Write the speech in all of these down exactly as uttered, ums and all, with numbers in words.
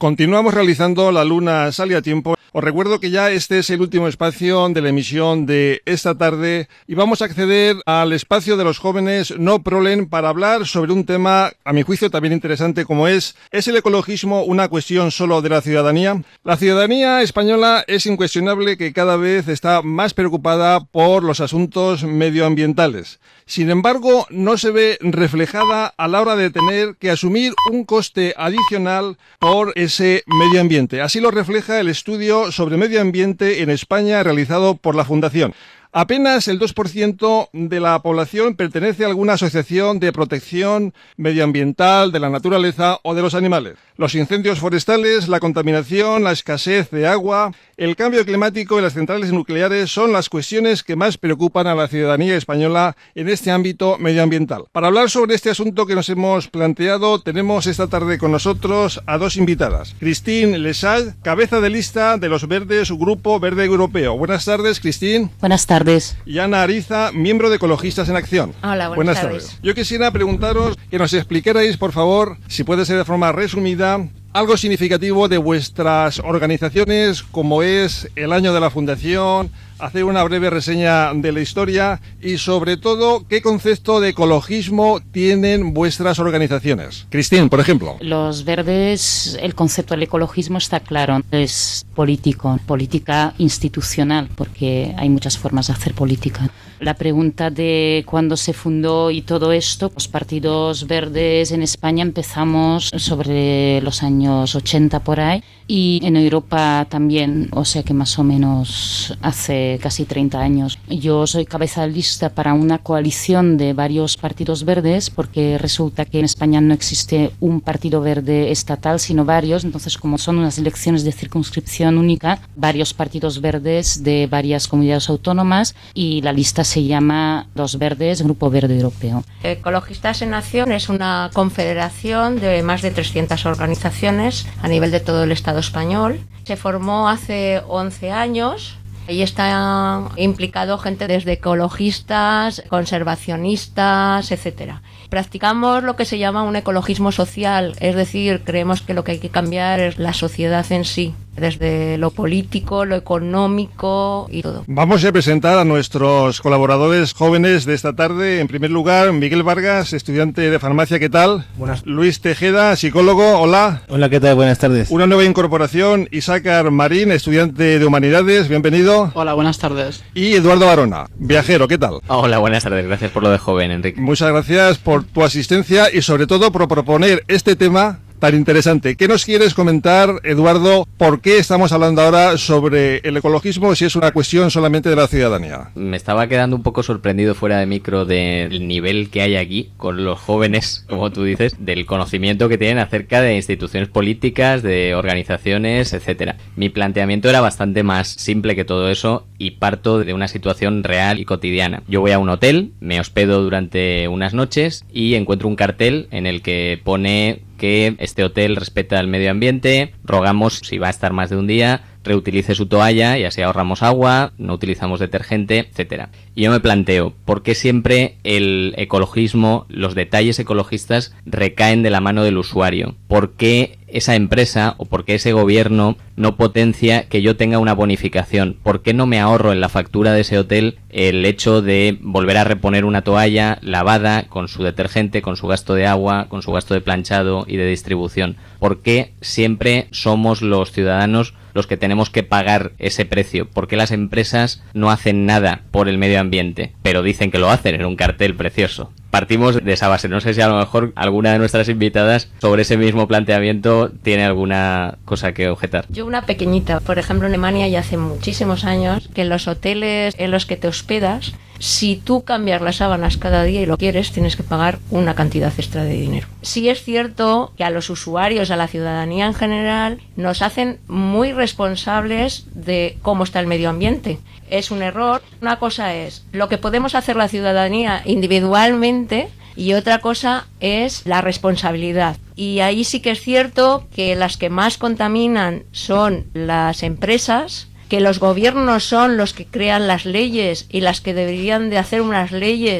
Continuamos realizando La Luna Sale a Tiempo. Os recuerdo que ya este es el último espacio de la emisión de esta tarde y vamos a acceder al espacio de los jóvenes No Prolen para hablar sobre un tema, a mi juicio, también interesante como es ¿es el ecologismo una cuestión solo de la ciudadanía? La ciudadanía española es incuestionable que cada vez está más preocupada por los asuntos medioambientales. Sin embargo, no se ve reflejada a la hora de tener que asumir un coste adicional por ese medio ambiente. Así lo refleja el estudio sobre medio ambiente en España realizado por la Fundación. Apenas el dos por ciento de la población pertenece a alguna asociación de protección medioambiental, de la naturaleza o de los animales. Los incendios forestales, la contaminación, la escasez de agua, el cambio climático y las centrales nucleares son las cuestiones que más preocupan a la ciudadanía española en este ámbito medioambiental. Para hablar sobre este asunto que nos hemos planteado, tenemos esta tarde con nosotros a dos invitadas. Christine Lesage, cabeza de lista de los Verdes, Grupo Verde Europeo. Buenas tardes, Christine. Buenas tardes. Y Ana Ariza, miembro de Ecologistas en Acción. Hola, buenas, buenas tardes. tardes. Yo quisiera preguntaros que nos explicarais, por favor, si puede ser de forma resumida, algo significativo de vuestras organizaciones, como es el año de la Fundación, hacer una breve reseña de la historia y, sobre todo, qué concepto de ecologismo tienen vuestras organizaciones. Christine, por ejemplo. Los Verdes, el concepto del ecologismo está claro, es político, política institucional, porque hay muchas formas de hacer política. La pregunta de cuándo se fundó y todo esto, los partidos verdes en España empezamos sobre los años ochenta por ahí y en Europa también, o sea que más o menos hace casi treinta años. Yo soy cabeza de lista para una coalición de varios partidos verdes porque resulta que en España no existe un partido verde estatal, sino varios. Entonces, como son unas elecciones de circunscripción única, varios partidos verdes de varias comunidades autónomas y la lista se llama Los Verdes, Grupo Verde Europeo. Ecologistas en Acción es una confederación de más de trescientas organizaciones a nivel de todo el Estado español. Se formó hace once años. Ahí está implicado gente desde ecologistas, conservacionistas, etcétera. Practicamos lo que se llama un ecologismo social, es decir, creemos que lo que hay que cambiar es la sociedad en sí, desde lo político, lo económico y todo. Vamos a presentar a nuestros colaboradores jóvenes de esta tarde. En primer lugar, Miguel Vargas, estudiante de farmacia, ¿qué tal? Buenas. Luis Tejeda, psicólogo, hola. Hola, ¿qué tal? Buenas tardes. Una nueva incorporación, Isaacar Marín, estudiante de humanidades, bienvenido. Hola, buenas tardes. Y Eduardo Barona, viajero, ¿qué tal? Hola, buenas tardes, gracias por lo de joven, Enrique. Muchas gracias por tu asistencia y sobre todo por proponer este tema tan interesante. ¿Qué nos quieres comentar, Eduardo? ¿Por qué estamos hablando ahora sobre el ecologismo si es una cuestión solamente de la ciudadanía? Me estaba quedando un poco sorprendido fuera de micro del nivel que hay aquí con los jóvenes, como tú dices, del conocimiento que tienen acerca de instituciones políticas, de organizaciones, etcétera. Mi planteamiento era bastante más simple que todo eso y parto de una situación real y cotidiana. Yo voy a un hotel, me hospedo durante unas noches y encuentro un cartel en el que pone que este hotel respeta el medio ambiente, rogamos, si va a estar más de un día, reutilice su toalla y así ahorramos agua, no utilizamos detergente, etcétera. Y yo me planteo, ¿por qué siempre el ecologismo, los detalles ecologistas recaen de la mano del usuario? ¿Por qué esa empresa o por qué ese gobierno no potencia que yo tenga una bonificación? ¿Por qué no me ahorro en la factura de ese hotel el hecho de volver a reponer una toalla lavada con su detergente, con su gasto de agua, con su gasto de planchado y de distribución? ¿Por qué siempre somos los ciudadanos los que tenemos que pagar ese precio? ¿Por qué las empresas no hacen nada por el medio ambiente? Pero dicen que lo hacen en un cartel precioso. Partimos de esa base. No sé si a lo mejor alguna de nuestras invitadas sobre ese mismo planteamiento tiene alguna cosa que objetar. Yo una pequeñita. Por ejemplo, en Alemania ya hace muchísimos años que en los hoteles en los que te hospedas, si tú cambias las sábanas cada día y lo quieres, tienes que pagar una cantidad extra de dinero. Sí es cierto que a los usuarios, a la ciudadanía en general, nos hacen muy responsables de cómo está el medio ambiente. Es un error. Una cosa es lo que podemos hacer la ciudadanía individualmente y otra cosa es la responsabilidad. Y ahí sí que es cierto que las que más contaminan son las empresas, que los gobiernos son los que crean las leyes y las que deberían de hacer unas leyes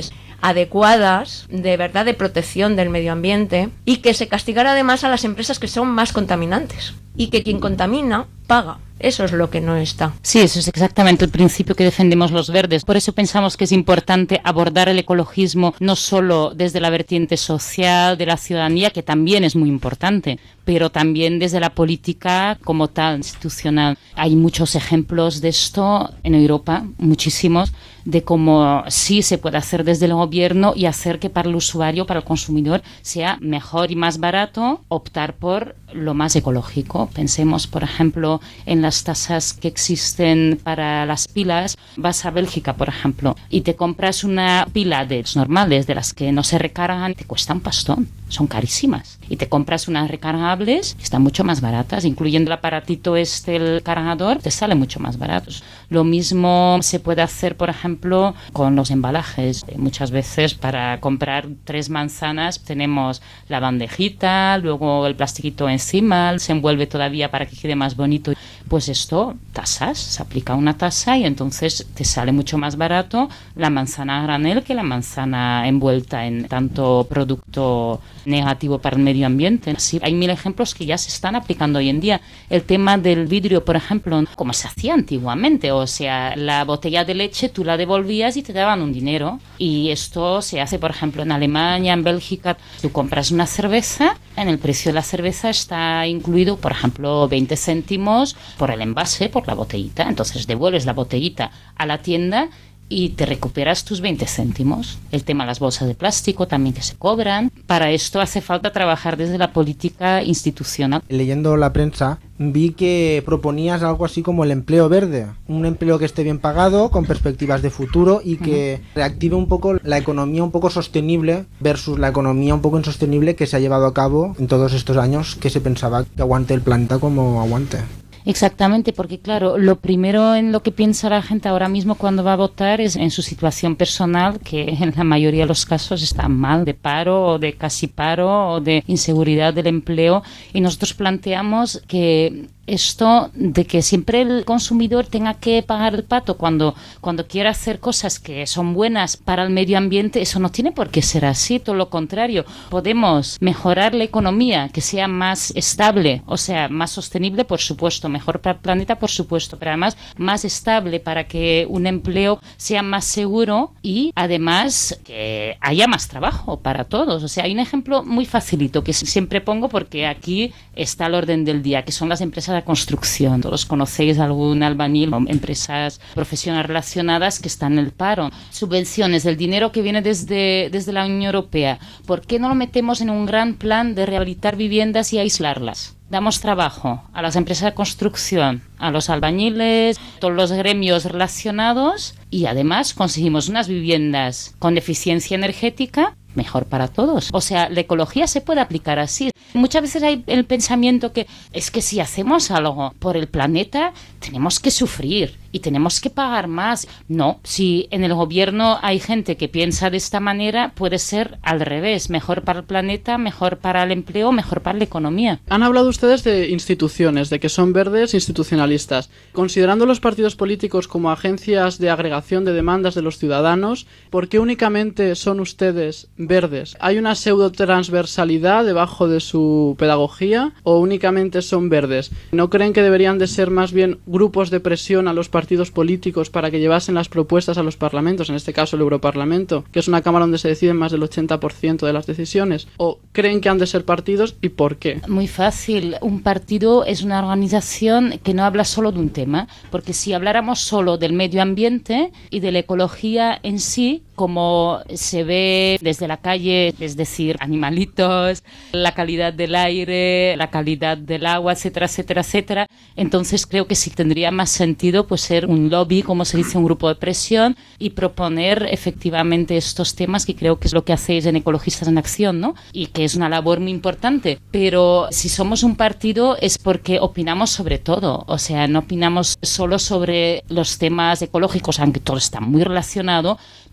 adecuadas, de verdad, de protección del medio ambiente, y que se castigara además a las empresas que son más contaminantes, y que quien contamina paga. Eso es lo que no está. Sí, eso es exactamente el principio que defendemos los verdes. Por eso pensamos que es importante abordar el ecologismo no solo desde la vertiente social de la ciudadanía, que también es muy importante, pero también desde la política como tal, institucional. Hay muchos ejemplos de esto en Europa, muchísimos, de cómo sí se puede hacer desde el gobierno y hacer que para el usuario, para el consumidor, sea mejor y más barato optar por lo más ecológico. Pensemos, por ejemplo, en las tasas que existen para las pilas. Vas a Bélgica, por ejemplo, y te compras una pila de las normales, de las que no se recargan, te cuesta un pastón, son carísimas. Y te compras unas recargables, que están mucho más baratas, incluyendo el aparatito este, el cargador, te sale mucho más baratos. Lo mismo se puede hacer, por ejemplo, con los embalajes. Muchas veces para comprar tres manzanas tenemos la bandejita, luego el plastiquito encima, se envuelve todavía para que quede más bonito. Pues esto, tasas, se aplica una tasa y entonces te sale mucho más barato la manzana a granel que la manzana envuelta en tanto producto negativo para el medio ambiente. Sí, hay mil ejemplos que ya se están aplicando hoy en día. El tema del vidrio, por ejemplo, como se hacía antiguamente, o sea, la botella de leche tú la devolvías y te daban un dinero. Y esto se hace, por ejemplo, en Alemania, en Bélgica. Tú compras una cerveza, en el precio de la cerveza está incluido, por ejemplo, veinte céntimos por el envase, por la botellita. Entonces devuelves la botellita a la tienda y te recuperas tus veinte céntimos. El tema de las bolsas de plástico también que se cobran. Para esto hace falta trabajar desde la política institucional. Leyendo la prensa vi que proponías algo así como el empleo verde, un empleo que esté bien pagado, con perspectivas de futuro y que uh-huh. reactive un poco la economía un poco sostenible versus la economía un poco insostenible que se ha llevado a cabo en todos estos años, que se pensaba que aguante el planeta como aguante. Exactamente, porque claro, lo primero en lo que piensa la gente ahora mismo cuando va a votar es en su situación personal, que en la mayoría de los casos está mal, de paro o de casi paro o de inseguridad del empleo, y nosotros planteamos que esto de que siempre el consumidor tenga que pagar el pato cuando, cuando quiera hacer cosas que son buenas para el medio ambiente, eso no tiene por qué ser así, todo lo contrario. Podemos mejorar la economía, que sea más estable, o sea, más sostenible, por supuesto, mejor para el planeta, por supuesto, pero además más estable para que un empleo sea más seguro y además que haya más trabajo para todos. O sea, hay un ejemplo muy facilito que siempre pongo porque aquí está al orden del día, que son las empresas de construcción. Todos conocéis algún albañil o empresas profesionales relacionadas que están en el paro. Subvenciones, el dinero que viene desde, desde la Unión Europea. ¿Por qué no lo metemos en un gran plan de rehabilitar viviendas y aislarlas? Damos trabajo a las empresas de construcción, a los albañiles, todos los gremios relacionados y además conseguimos unas viviendas con eficiencia energética mejor para todos. O sea, la ecología se puede aplicar así. Muchas veces hay el pensamiento que es que si hacemos algo por el planeta tenemos que sufrir y tenemos que pagar más. No, si en el gobierno hay gente que piensa de esta manera, puede ser al revés, mejor para el planeta, mejor para el empleo, mejor para la economía. Han hablado ustedes de instituciones, de que son verdes institucionalistas. Considerando los partidos políticos como agencias de agregación de demandas de los ciudadanos, ¿por qué únicamente son ustedes verdes? ¿Hay una pseudo transversalidad debajo de su pedagogía o únicamente son verdes? ¿No creen que deberían de ser más bien grupos de presión a los partidos políticos para que llevasen las propuestas a los parlamentos, en este caso el Europarlamento, que es una cámara donde se deciden más del ochenta por ciento de las decisiones? ¿O creen que han de ser partidos y por qué? Muy fácil. Un partido es una organización que no habla solo de un tema, porque si habláramos solo del medio ambiente y de la ecología en sí, como se ve desde la calle, es decir, animalitos, la calidad del aire, la calidad del agua, etcétera, etcétera, etcétera, entonces creo que sí tendría más sentido pues ser un lobby, como se dice, un grupo de presión y proponer efectivamente estos temas, que creo que es lo que hacéis en Ecologistas en Acción, ¿no? Y que es una labor muy importante. Pero si somos un partido es porque opinamos sobre todo, o sea, no opinamos solo sobre los temas ecológicos, aunque todo está muy relacionado,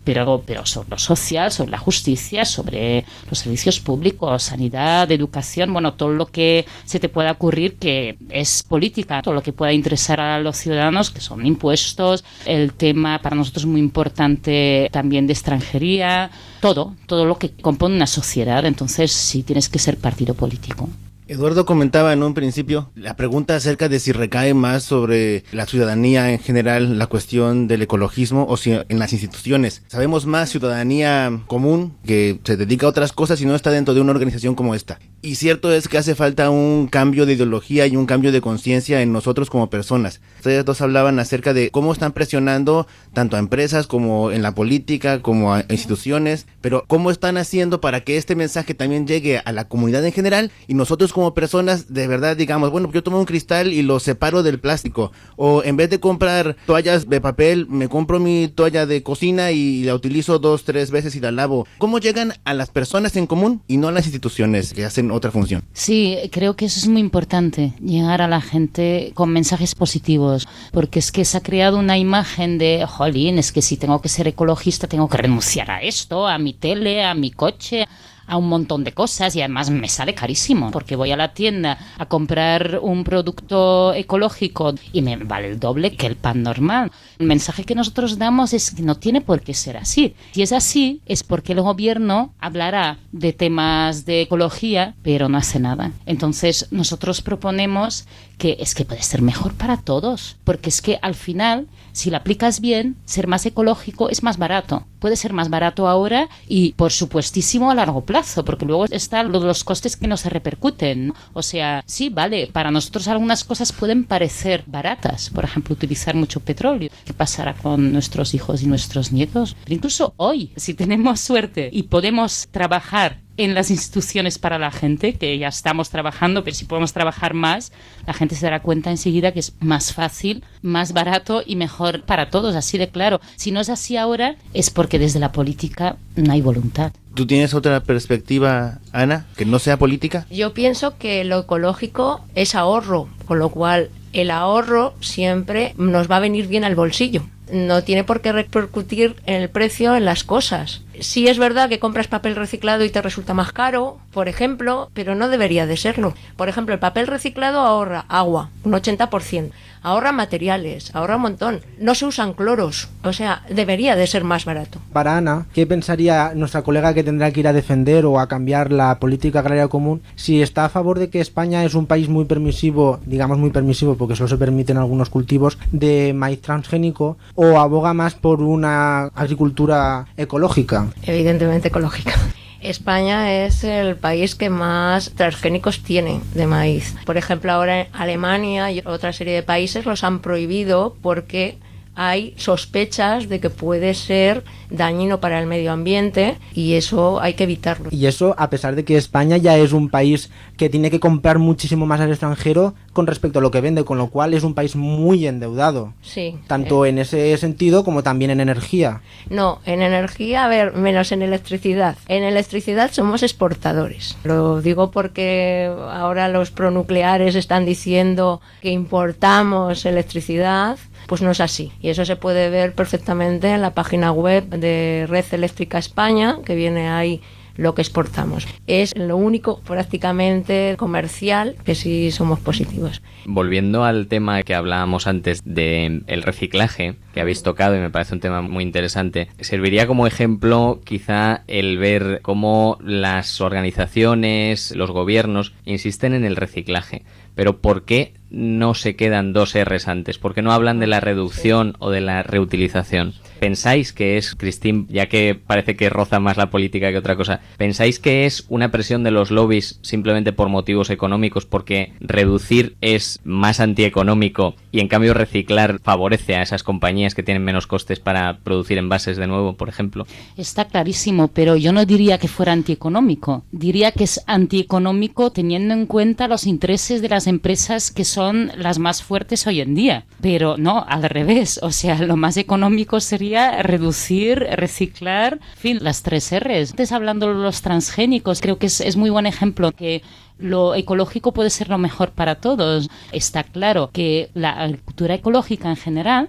pero, pero sobre lo social, sobre la justicia, sobre los servicios públicos, sanidad, educación, bueno, todo lo que se te pueda ocurrir que es política, todo lo que pueda interesar a los ciudadanos, que son impuestos, el tema para nosotros muy importante también de extranjería, todo, todo lo que compone una sociedad. Entonces sí tienes que ser partido político. Eduardo comentaba en un principio la pregunta acerca de si recae más sobre la ciudadanía en general la cuestión del ecologismo o si en las instituciones. Sabemos más ciudadanía común que se dedica a otras cosas y no está dentro de una organización como esta. Y cierto es que hace falta un cambio de ideología y un cambio de conciencia en nosotros como personas. Ustedes dos hablaban acerca de cómo están presionando tanto a empresas como en la política, como a instituciones, pero cómo están haciendo para que este mensaje también llegue a la comunidad en general y nosotros como personas de verdad digamos, bueno, yo tomo un cristal y lo separo del plástico, o en vez de comprar toallas de papel, me compro mi toalla de cocina y la utilizo dos, tres veces y la lavo. ¿Cómo llegan a las personas en común y no a las instituciones que hacen otra función? Sí, creo que eso es muy importante, llegar a la gente con mensajes positivos, porque es que se ha creado una imagen de, jolín, es que si tengo que ser ecologista tengo que renunciar a esto, a mi tele, a mi coche, a un montón de cosas, y además me sale carísimo porque voy a la tienda a comprar un producto ecológico y me vale el doble que el pan normal. El mensaje que nosotros damos es que no tiene por qué ser así. Si es así es porque el gobierno hablará de temas de ecología pero no hace nada. Entonces nosotros proponemos que es que puede ser mejor para todos, porque es que al final si lo aplicas bien, ser más ecológico es más barato. Puede ser más barato ahora y por supuestísimo a largo plazo, porque luego están los costes que no se repercuten, ¿no? O sea, sí, vale, para nosotros algunas cosas pueden parecer baratas, por ejemplo, utilizar mucho petróleo. ¿Qué pasará con nuestros hijos y nuestros nietos? Pero incluso hoy, si tenemos suerte y podemos trabajar en las instituciones para la gente, que ya estamos trabajando, pero si podemos trabajar más, la gente se dará cuenta enseguida que es más fácil, más barato y mejor para todos, así de claro. Si no es así ahora, es porque desde la política no hay voluntad. ¿Tú tienes otra perspectiva, Ana, que no sea política? Yo pienso que lo ecológico es ahorro, con lo cual el ahorro siempre nos va a venir bien al bolsillo. No tiene por qué repercutir en el precio en las cosas. Sí es verdad que compras papel reciclado y te resulta más caro, por ejemplo, pero no debería de serlo. Por ejemplo, el papel reciclado ahorra agua, un ochenta por ciento. Ahorra materiales, ahorra un montón. No se usan cloros, o sea, debería de ser más barato. Para Ana, ¿qué pensaría nuestra colega que tendrá que ir a defender o a cambiar la política agraria común si está a favor de que España es un país muy permisivo, digamos muy permisivo porque solo se permiten algunos cultivos de maíz transgénico, o aboga más por una agricultura ecológica? Evidentemente ecológica. España es el país que más transgénicos tiene de maíz. Por ejemplo, ahora Alemania y otra serie de países los han prohibido porque hay sospechas de que puede ser dañino para el medio ambiente y eso hay que evitarlo. Y eso a pesar de que España ya es un país que tiene que comprar muchísimo más al extranjero con respecto a lo que vende, con lo cual es un país muy endeudado. Sí. Tanto eh. en ese sentido como también en energía. No, en energía, a ver, menos en electricidad. En electricidad somos exportadores. Lo digo porque ahora los pronucleares están diciendo que importamos electricidad. Pues no es así. Y eso se puede ver perfectamente en la página web de Red Eléctrica España, que viene ahí lo que exportamos. Es lo único prácticamente comercial que sí somos positivos. Volviendo al tema que hablábamos antes del reciclaje, que habéis tocado y me parece un tema muy interesante, serviría como ejemplo quizá el ver cómo las organizaciones, los gobiernos insisten en el reciclaje. Pero ¿por qué no se quedan dos erres antes? ¿Por qué no hablan de la reducción o de la reutilización? ¿Pensáis que es, Cristín, ya que parece que roza más la política que otra cosa, pensáis que es una presión de los lobbies simplemente por motivos económicos, porque reducir es más antieconómico y en cambio reciclar favorece a esas compañías que tienen menos costes para producir envases de nuevo, por ejemplo? Está clarísimo, pero yo no diría que fuera antieconómico. Diría que es antieconómico teniendo en cuenta los intereses de las empresas que son las más fuertes hoy en día. Pero no, al revés. O sea, lo más económico sería reducir, reciclar, en fin, las tres R's. Antes hablando de los transgénicos, creo que es, es muy buen ejemplo que lo ecológico puede ser lo mejor para todos. Está claro que la agricultura ecológica en general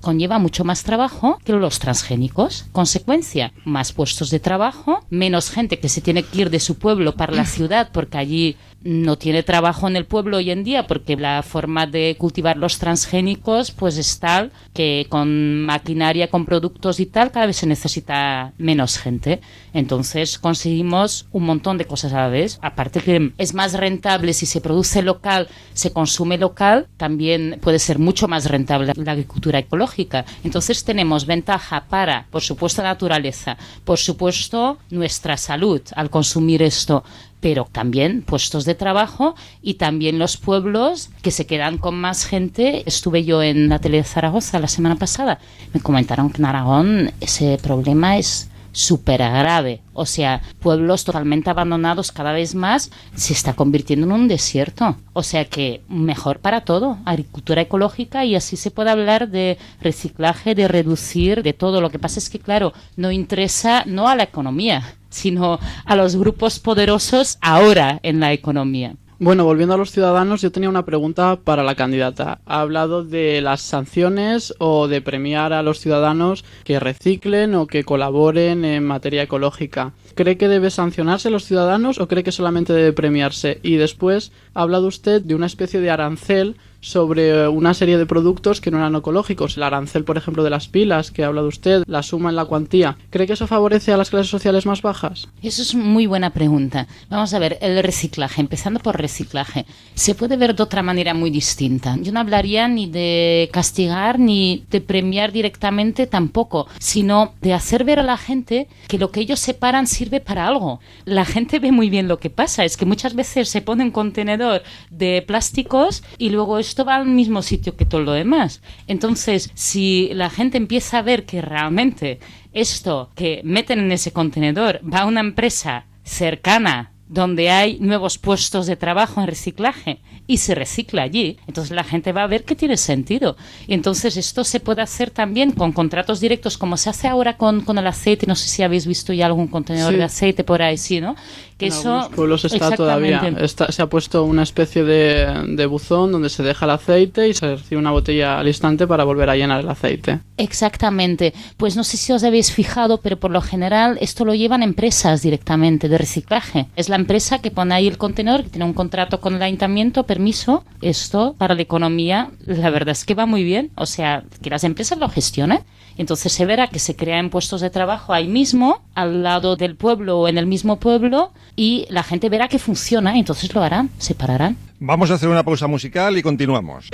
conlleva mucho más trabajo que los transgénicos. Consecuencia, más puestos de trabajo, menos gente que se tiene que ir de su pueblo para la ciudad porque allí no tiene trabajo en el pueblo hoy en día, porque la forma de cultivar los transgénicos pues es tal que con maquinaria, con productos y tal, cada vez se necesita menos gente. Entonces conseguimos un montón de cosas a la vez. Aparte que es más rentable si se produce local, se consume local, también puede ser mucho más rentable la agricultura ecológica. Entonces tenemos ventaja para, por supuesto, la naturaleza, por supuesto, nuestra salud al consumir esto, pero también puestos de trabajo y también los pueblos que se quedan con más gente. Estuve yo en la tele de Zaragoza la semana pasada, me comentaron que en Aragón ese problema es súper grave, o sea, pueblos totalmente abandonados cada vez más, se está convirtiendo en un desierto, o sea que mejor para todo, agricultura ecológica, y así se puede hablar de reciclaje, de reducir, de todo. Lo que pasa es que claro, no interesa no a la economía, sino a los grupos poderosos ahora en la economía. Bueno, volviendo a los ciudadanos, yo tenía una pregunta para la candidata. Ha hablado de las sanciones o de premiar a los ciudadanos que reciclen o que colaboren en materia ecológica. ¿Cree que debe sancionarse a los ciudadanos o cree que solamente debe premiarse? Y después ha hablado usted de una especie de arancel sobre una serie de productos que no eran ecológicos. El arancel, por ejemplo, de las pilas, que ha hablado usted, la suma en la cuantía. ¿Cree que eso favorece a las clases sociales más bajas? Eso es muy buena pregunta. Vamos a ver, el reciclaje, empezando por reciclaje, se puede ver de otra manera muy distinta. Yo no hablaría ni de castigar ni de premiar directamente tampoco, sino de hacer ver a la gente que lo que ellos separan sirve para algo. La gente ve muy bien lo que pasa, es que muchas veces se pone un contenedor de plásticos y luego esto va al mismo sitio que todo lo demás. Entonces, si la gente empieza a ver que realmente esto que meten en ese contenedor va a una empresa cercana donde hay nuevos puestos de trabajo en reciclaje y se recicla allí, entonces la gente va a ver que tiene sentido. Y entonces esto se puede hacer también con contratos directos, como se hace ahora con, con el aceite. No sé si habéis visto ya algún contenedor sí. de aceite por ahí, sí, ¿no? Que en eso, algunos pueblos está todavía. Está, se ha puesto una especie de, de buzón donde se deja el aceite y se recibe una botella al instante para volver a llenar el aceite. Exactamente. Pues no sé si os habéis fijado, pero por lo general esto lo llevan empresas directamente de reciclaje. Es la empresa que pone ahí el contenedor, que tiene un contrato con el ayuntamiento, permiso. Esto para la economía, la verdad es que va muy bien. O sea, que las empresas lo gestionen. Entonces se verá que se crean puestos de trabajo ahí mismo, al lado del pueblo o en el mismo pueblo, y la gente verá que funciona, y entonces lo harán, se pararán. Vamos a hacer una pausa musical y continuamos.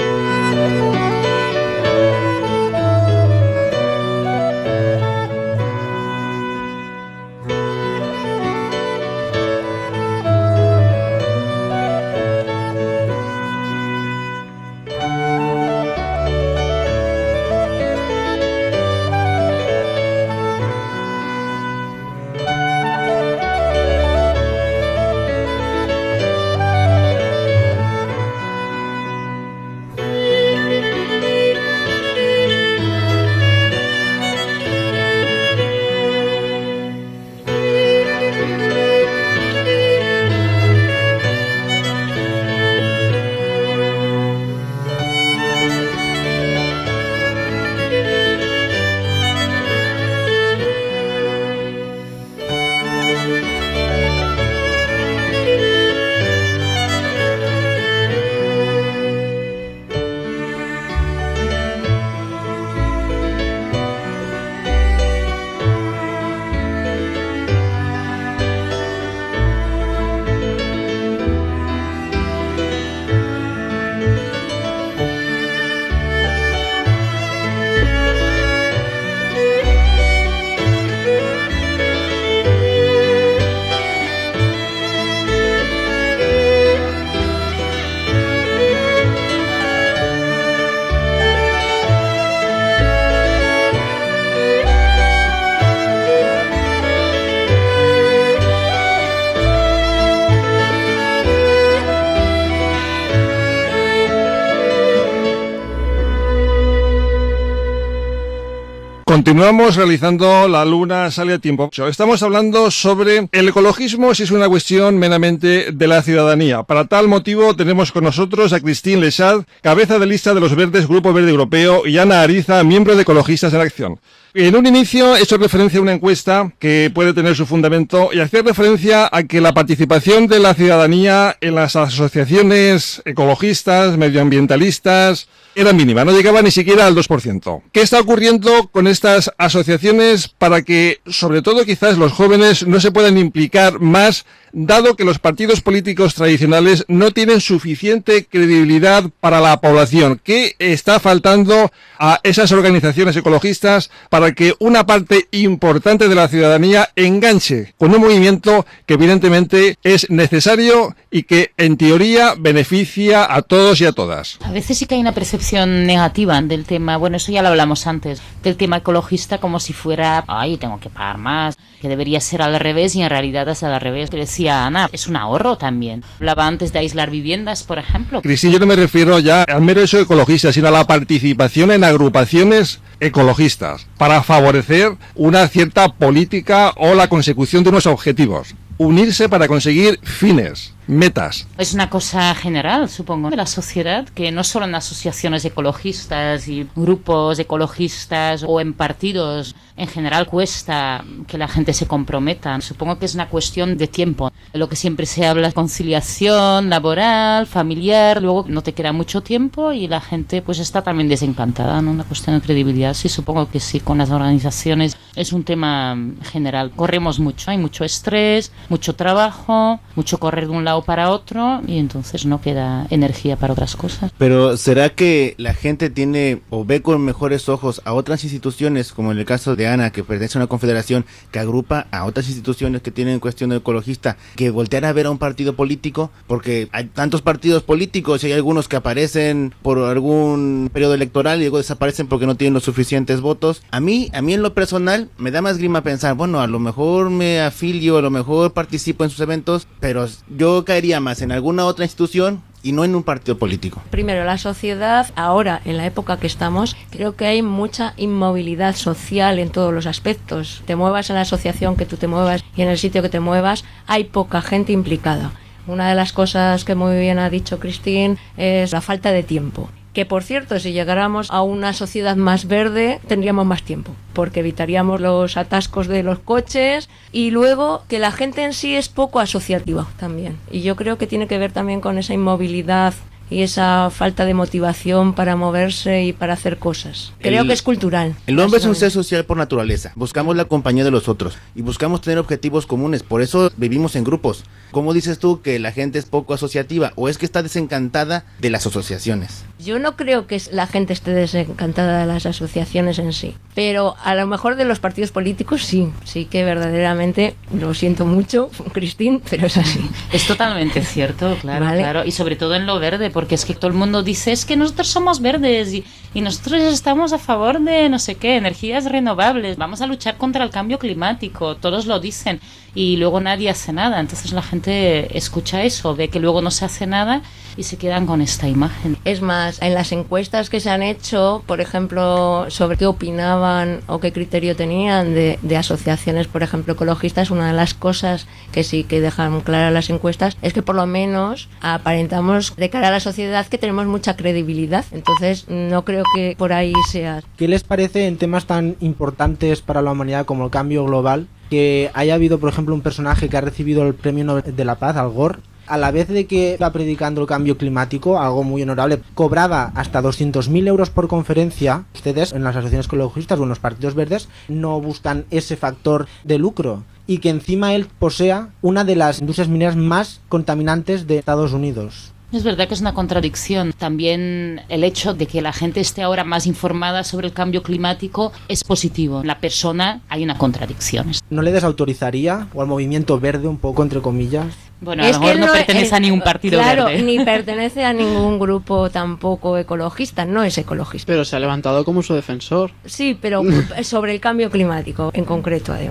Continuamos realizando La Luna Sale a Tiempo. Estamos hablando sobre el ecologismo, si es una cuestión meramente de la ciudadanía. Para tal motivo tenemos con nosotros a Christine Lechad, cabeza de lista de los Verdes, Grupo Verde Europeo, y Ana Ariza, miembro de Ecologistas en Acción. En un inicio he hecho referencia a una encuesta que puede tener su fundamento y hacía referencia a que la participación de la ciudadanía en las asociaciones ecologistas, medioambientalistas, era mínima, no llegaba ni siquiera al dos por ciento. ¿Qué está ocurriendo con estas asociaciones para que, sobre todo quizás los jóvenes, no se puedan implicar más, dado que los partidos políticos tradicionales no tienen suficiente credibilidad para la población? ¿Qué está faltando a esas organizaciones ecologistas para que una parte importante de la ciudadanía enganche con un movimiento que evidentemente es necesario y que en teoría beneficia a todos y a todas? A veces sí que hay una percepción negativa del tema, bueno, eso ya lo hablamos antes, del tema ecologista como si fuera, ay, tengo que pagar más, que debería ser al revés, y en realidad es al revés. Decía Ana, es un ahorro también. Hablaba antes de aislar viviendas, por ejemplo. Cristina, yo no me refiero ya al mero hecho ecologista, sino a la participación en agrupaciones ecologistas para favorecer una cierta política o la consecución de unos objetivos. Unirse para conseguir fines, metas. Es una cosa general, supongo, de la sociedad, que no solo en asociaciones ecologistas y grupos ecologistas o en partidos, en general cuesta que la gente se comprometa. Supongo que es una cuestión de tiempo. Lo que siempre se habla, conciliación laboral, familiar, luego no te queda mucho tiempo y la gente pues está también desencantada, ¿no? Una cuestión de credibilidad. Sí, supongo que sí, con las organizaciones es un tema general. Corremos mucho, hay mucho estrés, mucho trabajo, mucho correr de un lado para otro y entonces no queda energía para otras cosas. Pero ¿será que la gente tiene o ve con mejores ojos a otras instituciones, como en el caso de Ana, que pertenece a una confederación que agrupa a otras instituciones que tienen cuestión de ecologista, que voltear a ver a un partido político? Porque hay tantos partidos políticos y hay algunos que aparecen por algún periodo electoral y luego desaparecen porque no tienen los suficientes votos. A mí, a mí en lo personal me da más grima pensar, bueno, a lo mejor me afilio, a lo mejor participo en sus eventos, pero yo caería más en alguna otra institución y no en un partido político. Primero, la sociedad, ahora, en la época que estamos, creo que hay mucha inmovilidad social en todos los aspectos. Te muevas en la asociación que tú te muevas y en el sitio que te muevas, hay poca gente implicada. Una de las cosas que muy bien ha dicho Christine es la falta de tiempo. Que, por cierto, si llegáramos a una sociedad más verde, tendríamos más tiempo, porque evitaríamos los atascos de los coches, y luego que la gente en sí es poco asociativa también. Y yo creo que tiene que ver también con esa inmovilidad y esa falta de motivación para moverse y para hacer cosas. Creo el, que es cultural. El hombre es un ser social por naturaleza. Buscamos la compañía de los otros y buscamos tener objetivos comunes. Por eso vivimos en grupos. ¿Cómo dices tú que la gente es poco asociativa? ¿O es que está desencantada de las asociaciones? Yo no creo que la gente esté desencantada de las asociaciones en sí, pero a lo mejor de los partidos políticos sí, sí que verdaderamente, lo siento mucho, Christine, pero es así. Es totalmente cierto, claro, ¿vale? Claro, y sobre todo en lo verde, porque es que todo el mundo dice, es que nosotros somos verdes y, y nosotros estamos a favor de no sé qué, energías renovables, vamos a luchar contra el cambio climático, todos lo dicen, y luego nadie hace nada. Entonces la gente escucha eso, ve que luego no se hace nada y se quedan con esta imagen. Es más, en las encuestas que se han hecho, por ejemplo, sobre qué opinaban o qué criterio tenían de, de asociaciones, por ejemplo, ecologistas, una de las cosas que sí que dejan claras las encuestas es que por lo menos aparentamos de cara a la sociedad que tenemos mucha credibilidad. Entonces no creo que por ahí sea. ¿Qué les parece en temas tan importantes para la humanidad como el cambio global que haya habido, por ejemplo, un personaje que ha recibido el Premio Nobel de la Paz, Al Gore, a la vez de que está predicando el cambio climático, algo muy honorable, cobraba hasta doscientos mil euros por conferencia? Ustedes en las asociaciones ecologistas o en los partidos verdes no buscan ese factor de lucro, y que encima él posea una de las industrias mineras más contaminantes de Estados Unidos. Es verdad que es una contradicción. También el hecho de que la gente esté ahora más informada sobre el cambio climático es positivo. En la persona hay una contradicción. ¿No le desautorizaría o al movimiento verde un poco, entre comillas? Bueno, a lo mejor no, no pertenece es, a ningún partido claro, verde. Ni pertenece a ningún grupo tampoco ecologista, no es ecologista. Pero se ha levantado como su defensor. Sí, pero sobre el cambio climático en concreto, además.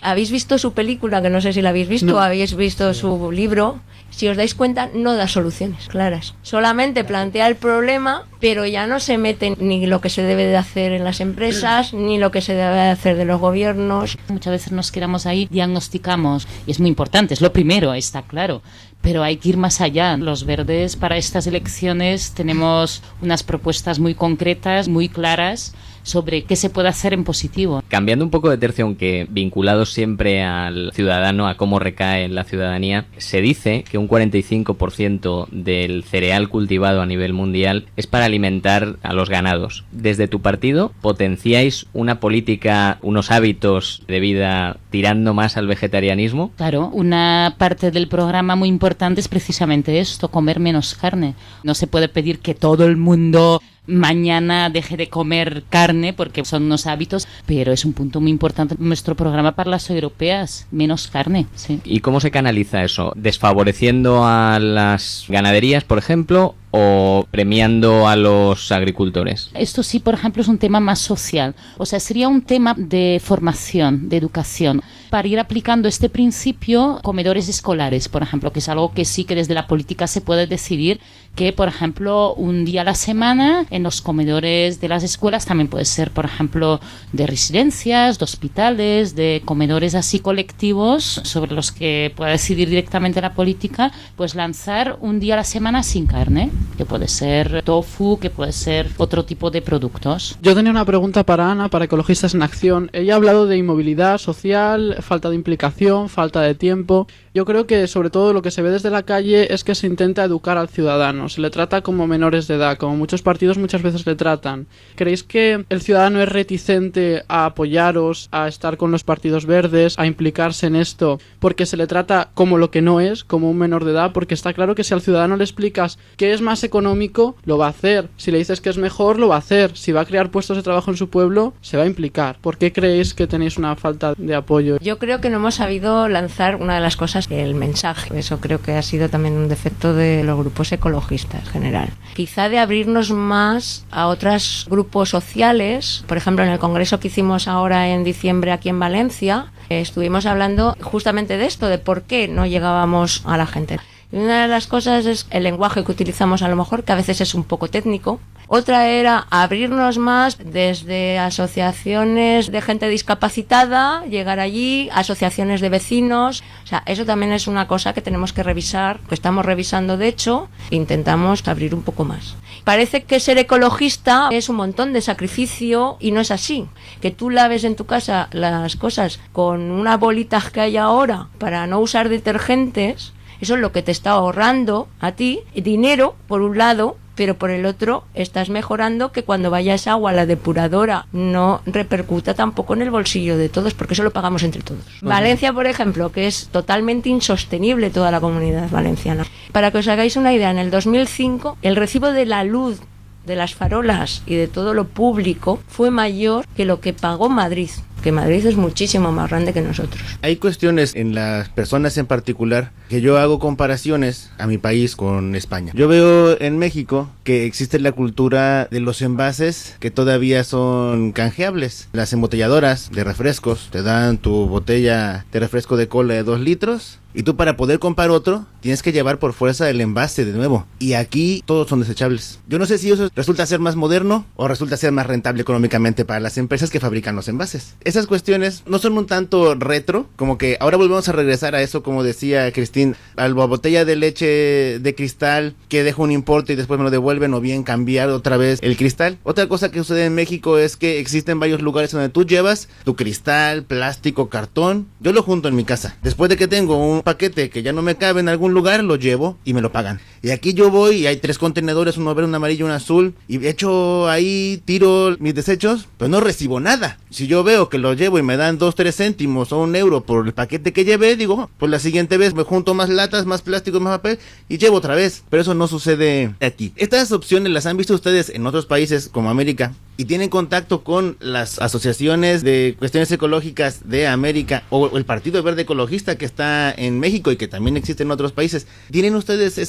¿Habéis visto su película? Que no sé si la habéis visto, No. o habéis visto su libro. Si os dais cuenta, no da soluciones claras. Solamente plantea el problema, pero ya no se mete ni lo que se debe de hacer en las empresas, ni lo que se debe de hacer de los gobiernos. Muchas veces nos quedamos ahí, diagnosticamos, y es muy importante, es lo primero, está claro, pero hay que ir más allá. Los verdes para estas elecciones tenemos unas propuestas muy concretas, muy claras, sobre qué se puede hacer en positivo. Cambiando un poco de tercio, aunque vinculados siempre al ciudadano, a cómo recae en la ciudadanía, se dice que un cuarenta y cinco por ciento del cereal cultivado a nivel mundial es para alimentar a los ganados. Desde tu partido, ¿potenciáis una política, unos hábitos de vida tirando más al vegetarianismo? Claro, una parte del programa muy importante es precisamente esto, comer menos carne. No se puede pedir que todo el mundo mañana deje de comer carne porque son unos hábitos, pero es un punto muy importante en nuestro programa para las europeas, menos carne, sí. ¿Y cómo se canaliza eso? ¿Desfavoreciendo a las ganaderías, por ejemplo, o premiando a los agricultores? Esto sí, por ejemplo, es un tema más social, o sea, sería un tema de formación, de educación, para ir aplicando este principio, comedores escolares, por ejemplo, que es algo que sí que desde la política se puede decidir, que, por ejemplo, un día a la semana en los comedores de las escuelas, también puede ser, por ejemplo, de residencias, de hospitales, de comedores así colectivos, sobre los que pueda decidir directamente la política, pues lanzar un día a la semana sin carne, que puede ser tofu, que puede ser otro tipo de productos. Yo tenía una pregunta para Ana, para Ecologistas en Acción. Ella ha hablado de inmovilidad social, falta de implicación, falta de tiempo. Yo creo que sobre todo lo que se ve desde la calle es que se intenta educar al ciudadano, se le trata como menores de edad, como muchos partidos muchas veces le tratan. ¿Creéis que el ciudadano es reticente a apoyaros, a estar con los partidos verdes, a implicarse en esto, porque se le trata como lo que no es, como un menor de edad? Porque está claro que si al ciudadano le explicas que es más económico, lo va a hacer. Si le dices que es mejor, lo va a hacer. Si va a crear puestos de trabajo en su pueblo, se va a implicar. ¿Por qué creéis que tenéis una falta de apoyo? Yo creo que no hemos sabido lanzar una de las cosas, el mensaje. Eso creo que ha sido también un defecto de los grupos ecologistas en general. Quizá de abrirnos más a otros grupos sociales. Por ejemplo, en el congreso que hicimos ahora en diciembre aquí en Valencia, eh, estuvimos hablando justamente de esto, de por qué no llegábamos a la gente. Y una de las cosas es el lenguaje que utilizamos, a lo mejor, que a veces es un poco técnico. Otra era abrirnos más desde asociaciones de gente discapacitada, llegar allí, asociaciones de vecinos. O sea, eso también es una cosa que tenemos que revisar, que estamos revisando de hecho, intentamos abrir un poco más. Parece que ser ecologista es un montón de sacrificio y no es así. Que tú laves en tu casa las cosas con unas bolitas que hay ahora para no usar detergentes, eso es lo que te está ahorrando a ti dinero, por un lado, pero por el otro estás mejorando que cuando vaya esa agua a la depuradora no repercuta tampoco en el bolsillo de todos, porque eso lo pagamos entre todos. Bueno. Valencia, por ejemplo, que es totalmente insostenible toda la comunidad valenciana. Para que os hagáis una idea, en el dos mil cinco el recibo de la luz, de las farolas y de todo lo público fue mayor que lo que pagó Madrid, que Madrid es muchísimo más grande que nosotros. Hay cuestiones en las personas en particular que yo hago comparaciones a mi país con España. Yo veo en México que existe la cultura de los envases que todavía son canjeables. Las embotelladoras de refrescos te dan tu botella de refresco de cola de dos litros y tú, para poder comprar otro, tienes que llevar por fuerza el envase de nuevo. Y aquí todos son desechables. Yo no sé si eso resulta ser más moderno o resulta ser más rentable económicamente para las empresas que fabrican los envases. Esas cuestiones no son un tanto retro, como que ahora volvemos a regresar a eso, como decía Cristín, a la botella de leche de cristal que deja un importe y después me lo devuelven, o bien cambiar otra vez el cristal. Otra cosa que sucede en México es que existen varios lugares donde tú llevas tu cristal, plástico, cartón. Yo lo junto en mi casa. Después de que tengo un paquete que ya no me cabe en algún lugar, lo llevo y me lo pagan. Y aquí yo voy y hay tres contenedores, uno verde, un amarillo, un azul, y echo ahí, tiro mis desechos, pero no recibo nada. Si yo veo que lo llevo y me dan dos, tres céntimos o un euro por el paquete que llevé, digo, pues la siguiente vez me junto más latas, más plástico, más papel y llevo otra vez. Pero eso no sucede aquí. Estas opciones las han visto ustedes en otros países como América y tienen contacto con las asociaciones de cuestiones ecológicas de América o el Partido Verde Ecologista que está en México y que también existe en otros países. ¿Tienen ustedes esa comunicación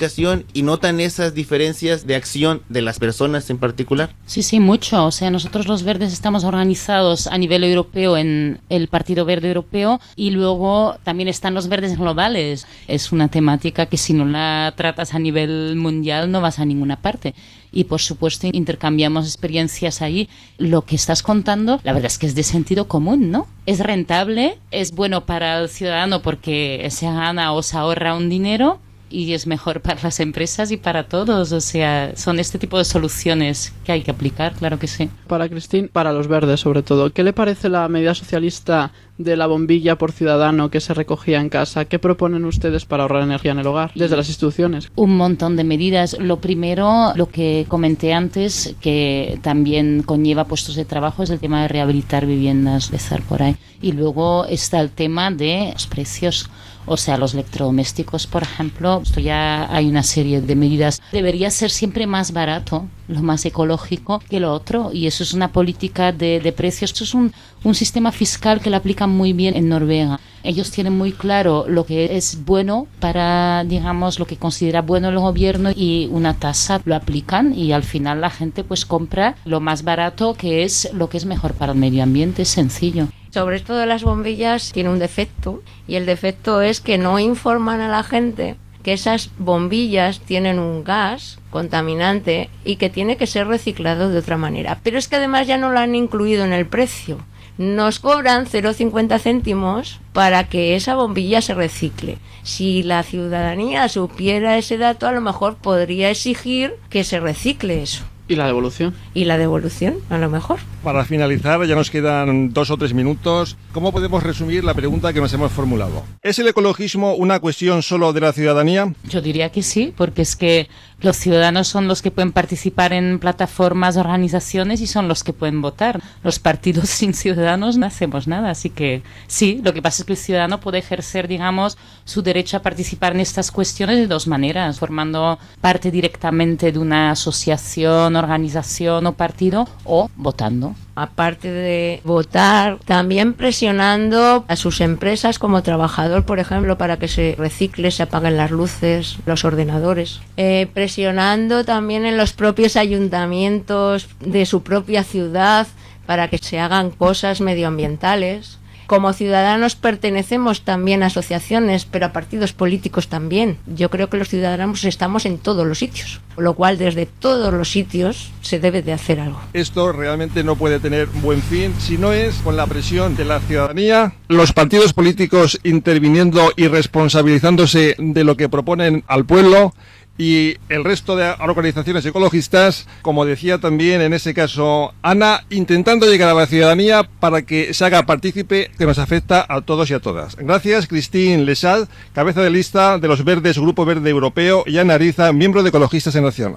comunicación y notan esas diferencias de acción de las personas en particular? Sí, sí, mucho. O sea, nosotros los verdes estamos organizados a nivel europeo en el Partido Verde Europeo y luego también están los verdes globales. Es una temática que si no la tratas a nivel mundial no vas a ninguna parte. Y por supuesto intercambiamos experiencias ahí. Lo que estás contando, la verdad es que es de sentido común, ¿no? Es rentable, es bueno para el ciudadano porque se gana o se ahorra un dinero y es mejor para las empresas y para todos. O sea, son este tipo de soluciones que hay que aplicar, claro que sí. Para Cristín, para los verdes sobre todo, ¿qué le parece la medida socialista de la bombilla por ciudadano que se recogía en casa? ¿Qué proponen ustedes para ahorrar energía en el hogar desde las instituciones? Un montón de medidas. Lo primero, lo que comenté antes, que también conlleva puestos de trabajo, es el tema de rehabilitar viviendas, empezar por ahí. Y luego está el tema de los precios. O sea, los electrodomésticos, por ejemplo, esto ya hay una serie de medidas. Debería ser siempre más barato, lo más ecológico que lo otro, y eso es una política de, de precios. Esto es un, un sistema fiscal que lo aplican muy bien en Noruega. Ellos tienen muy claro lo que es bueno para, digamos, lo que considera bueno el gobierno y una tasa lo aplican y al final la gente pues compra lo más barato, que es lo que es mejor para el medio ambiente. Es sencillo. Sobre esto de las bombillas tiene un defecto y el defecto es que no informan a la gente que esas bombillas tienen un gas contaminante y que tiene que ser reciclado de otra manera. Pero es que además ya no lo han incluido en el precio. Nos cobran cero coma cincuenta céntimos para que esa bombilla se recicle. Si la ciudadanía supiera ese dato, a lo mejor podría exigir que se recicle eso. ¿Y la devolución? Y la devolución, a lo mejor. Para finalizar, ya nos quedan dos o tres minutos. ¿Cómo podemos resumir la pregunta que nos hemos formulado? ¿Es el ecologismo una cuestión solo de la ciudadanía? Yo diría que sí, porque es que los ciudadanos son los que pueden participar en plataformas, organizaciones y son los que pueden votar. Los partidos sin ciudadanos no hacemos nada, así que sí, lo que pasa es que el ciudadano puede ejercer, digamos, su derecho a participar en estas cuestiones de dos maneras, formando parte directamente de una asociación, organización o partido o votando. Aparte de votar, también presionando a sus empresas como trabajador, por ejemplo, para que se recicle, se apaguen las luces, los ordenadores. Eh, presionando también en los propios ayuntamientos de su propia ciudad para que se hagan cosas medioambientales. Como ciudadanos pertenecemos también a asociaciones, pero a partidos políticos también. Yo creo que los ciudadanos estamos en todos los sitios, con lo cual desde todos los sitios se debe de hacer algo. Esto realmente no puede tener buen fin si no es con la presión de la ciudadanía, los partidos políticos interviniendo y responsabilizándose de lo que proponen al pueblo, y el resto de organizaciones ecologistas, como decía también en ese caso Ana, intentando llegar a la ciudadanía para que se haga partícipe, que nos afecta a todos y a todas. Gracias, Christine Lesage, cabeza de lista de los Verdes, Grupo Verde Europeo, y Ana Ariza, miembro de Ecologistas en Acción.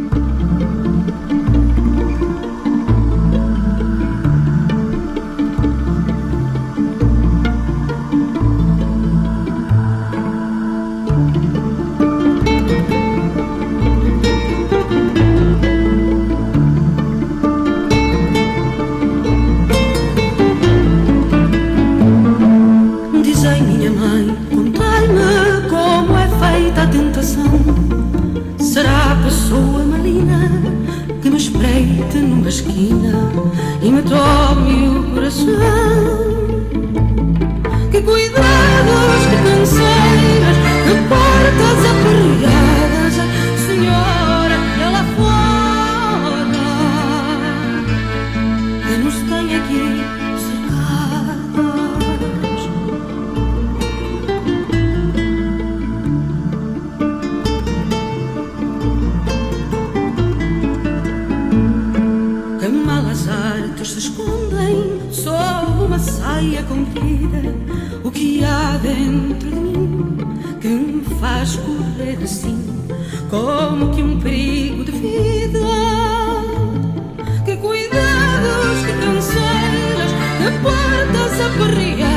Será a pessoa malina que me espreite numa esquina e me tome o coração? Que cuidados, que canseiras, que portas aperreadas, senhora, é lá fora que nos tem aqui cercados. Que malas artes se escondem sob uma saia comprida. O que há dentro de mim que me faz correr assim, como que um perigo de vida? Que cuidados, que canseiras, que portas aperreadas.